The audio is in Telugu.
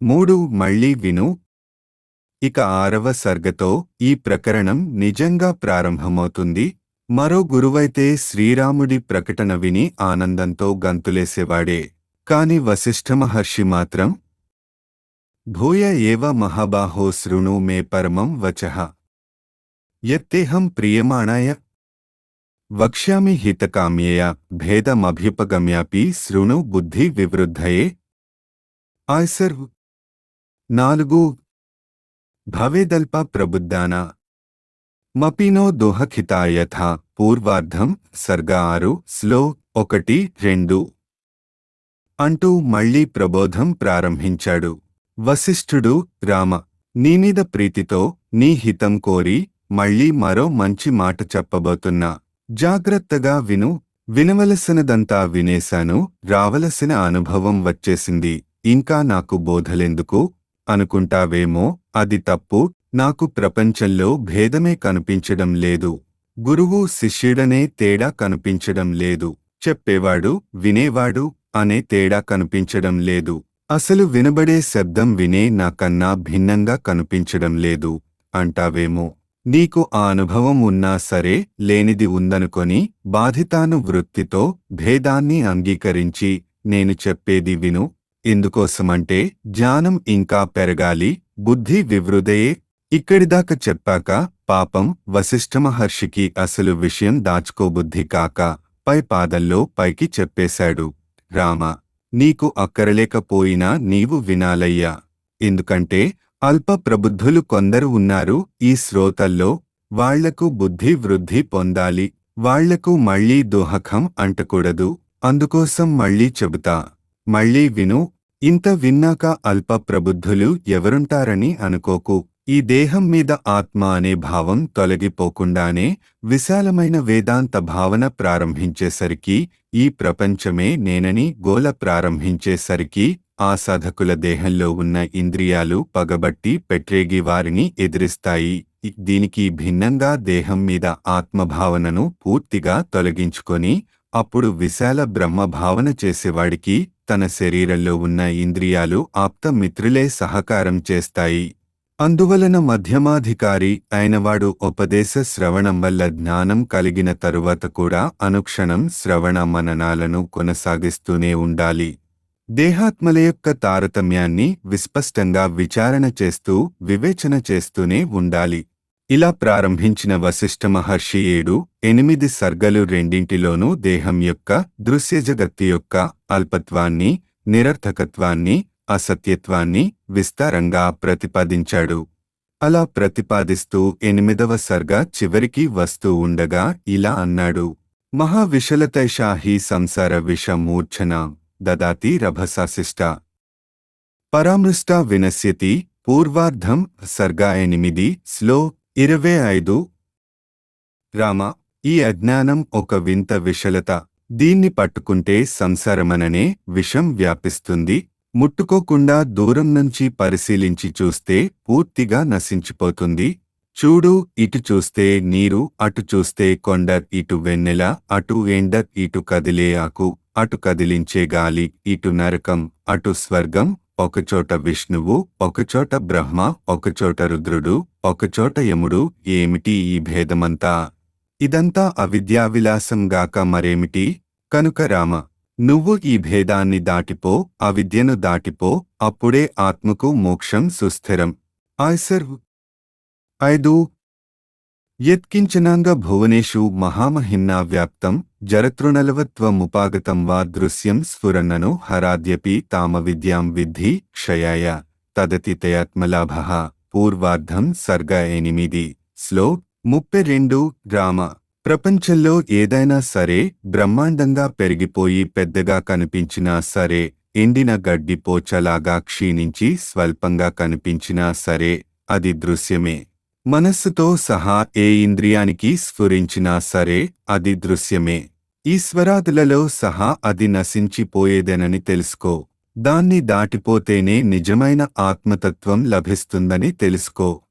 3 మళ్ళీ విను. ఇక 6వ సర్గతో ఈ ప్రకరణం నిజంగా ప్రారంభమవుతుంది. మరో గురువైతే శ్రీరాముడి ప్రకటన విని ఆనందంతో గంతులేసేవాడే. కాని వశిష్ఠ మహర్షి మాత్రం భూయ ఏవ మహాబాహో శృణు మే పరమం వచః యత్తేహం ప్రియమాణాయ వక్ష్యామి హితకామ్యయ భేదమభ్యుపగమ్యాపి శృణు బుద్ధి వివృద్ధయే. ఆయ్సర్ 4 భవేదల్ప ప్రబుద్ధానా మపినో దోహఖితాయథా పూర్వార్ధం సర్గ 6 స్లో 1, 2 అంటూ మళ్లీ ప్రబోధం ప్రారంభించాడు. వశిష్ఠుడు రామ, నీమీద ప్రీతితో నీ హితం కోరి మళ్లీ మరో మంచి మాట చెప్పబోతున్నా. జాగ్రత్తగా విను. వినవలసినదంతా వినేశాను. రావలసిన అనుభవం వచ్చేసింది. ఇంకా నాకు బోధలెందుకు అనుకుంటావేమో. అది తప్పు. నాకు ప్రపంచంలో భేదమే కనిపించడం లేదు. గురువు శిష్యుడనే తేడా కనిపించడం లేదు. చెప్పేవాడు వినేవాడు అనే తేడా కనిపించడం లేదు. అసలు వినబడే శబ్దం వినే నాకన్నా భిన్నంగా కనిపించడం లేదు అంటావేమో. నీకు ఆ అనుభవం ఉన్నా సరే, లేనిది ఉందనుకొని బాధితాను వృత్తితో భేదాన్ని అంగీకరించి నేను చెప్పేది విను. ఎందుకోసమంటే జ్ఞానం ఇంకా పెరగాలి, బుద్ధి వివృదయే. ఇక్కడిదాకా చెప్పాక పాపం వశిష్ఠ మహర్షికి అసలు విషయం దాచుకోబుద్ధి కాక పై పాదంలో పైకి చెప్పేశాడు. రామ, నీకు అక్కరలేకపోయినా నీవు వినాలయ్యా. ఎందుకంటే అల్ప ప్రబుద్ధులు కొందరు ఉన్నారు ఈ శ్రోతల్లో. వాళ్లకు బుద్ధి వృద్ధి పొందాలి. వాళ్లకు మళ్లీ దోహకం అంటకూడదు. అందుకోసం మళ్లీ చెబుతా. మళ్లీ విను. ఇంత విన్నాక అల్ప ప్రబుద్ధులు ఎవరుంటారని అనుకోకు. ఈ దేహం మీద ఆత్మ అనే భావం తొలగిపోకుండానే విశాలమైన వేదాంత భావన ప్రారంభించేసరికి, ఈ ప్రపంచమే నేనని గోల ప్రారంభించేసరికి ఆ సాధకుల దేహంలో ఉన్న ఇంద్రియాలు పగబట్టి పెట్రేగి వారిని ఎదిరిస్తాయి. దీనికి భిన్నంగా దేహం మీద ఆత్మభావనను పూర్తిగా తొలగించుకొని అప్పుడు విశాల బ్రహ్మభావన చేసేవాడికి తన శరీరంలో ఉన్న ఇంద్రియాలు ఆప్త మిత్రులే సహకారం చేస్తాయి. అందువలన మధ్యమాధికారి అయినవాడు ఉపదేశ శ్రవణం వల్ల జ్ఞానం కలిగిన తరువాత కూడా అనుక్షణం శ్రవణ మననాలను కొనసాగిస్తూనే ఉండాలి. దేహాత్మల యొక్క తారతమ్యాన్ని విస్పష్టంగా విచారణ చేస్తూ వివేచన చేస్తూనే ఉండాలి. ఇలా ప్రారంభించిన వశిష్ఠ మహర్షి 7, 8 సర్గలు రెండింటిలోనూ దేహం యొక్క దృశ్యజగత్తు యొక్క అల్పత్వాన్ని, నిరర్థకత్వాన్ని, అసత్యత్వాన్ని విస్తారంగా ప్రతిపాదించాడు. అలా ప్రతిపాదిస్తూ 8వ సర్గ చివరికి వస్తూ ఉండగా ఇలా అన్నాడు. మహావిశలతైషా హి సంసార విషమూర్ఛనా దదాతి రభసాశిష్ట పరామృష్టా వినశ్యతి. పూర్వార్ధం సర్గ 8 స్లో 25. రామ, ఈ అజ్ఞానం ఒక వింత విశలత. దీన్ని పట్టుకుంటే సంసారమననే విషం వ్యాపిస్తుంది. ముట్టుకోకుండా దూరం నుంచి పరిశీలించి చూస్తే పూర్తిగా నశించిపోతుంది. చూడు, ఇటు చూస్తే నీరు, అటు చూస్తే కొండ, ఇటు వెన్నెల, అటు ఎండ, ఇటు కదిలే ఆకు, అటు కదిలించే గాలి, ఇటు నరకం, అటు స్వర్గం. ఒకచోట విష్ణువు, ఒకచోట బ్రహ్మ, ఒకచోట రుద్రుడు, ఒకచోట యముడు. ఏమిటి ఈ భేదమంతా? ఇదంతా అవిద్యావిలాసంగాక మరేమిటి? కనుక రామ, నువ్వు ఈ భేదాన్ని దాటిపో, అవిద్యను దాటిపో. అప్పుడే ఆత్మకు మోక్షం సుస్థిరం. ఆయ్సర్ 5 యత్కించనాంగ భువనేషు మహామహిమ్నా వ్యాప్తం జరతృణలవత్వముపాగతం వా దృశ్యం స్ఫురన్నను హరాద్యపి తామవిద్యాం విద్ధి క్షయాయ తదతితయాత్మలాభః. పూర్వార్ధం సర్గ 8 స్లో 32. రామ, ప్రపంచంలో ఏదైనా సరే బ్రహ్మాండంగా పెరిగిపోయి పెద్దగా కనిపించినా సరే, ఎండిన గడ్డి పోచలాగా క్షీణించి స్వల్పంగా కనిపించినా సరే అది దృశ్యమే. మనస్సుతో సహా ఏ ఇంద్రియానికి స్ఫురించినా సరే అది దృశ్యమే. ఈశ్వరాదులలో సహా అది నశించిపోయేదేనని తెలుసుకో. దాన్ని దాటిపోతేనే నిజమైన ఆత్మతత్వం లభిస్తుందని తెలుసుకో.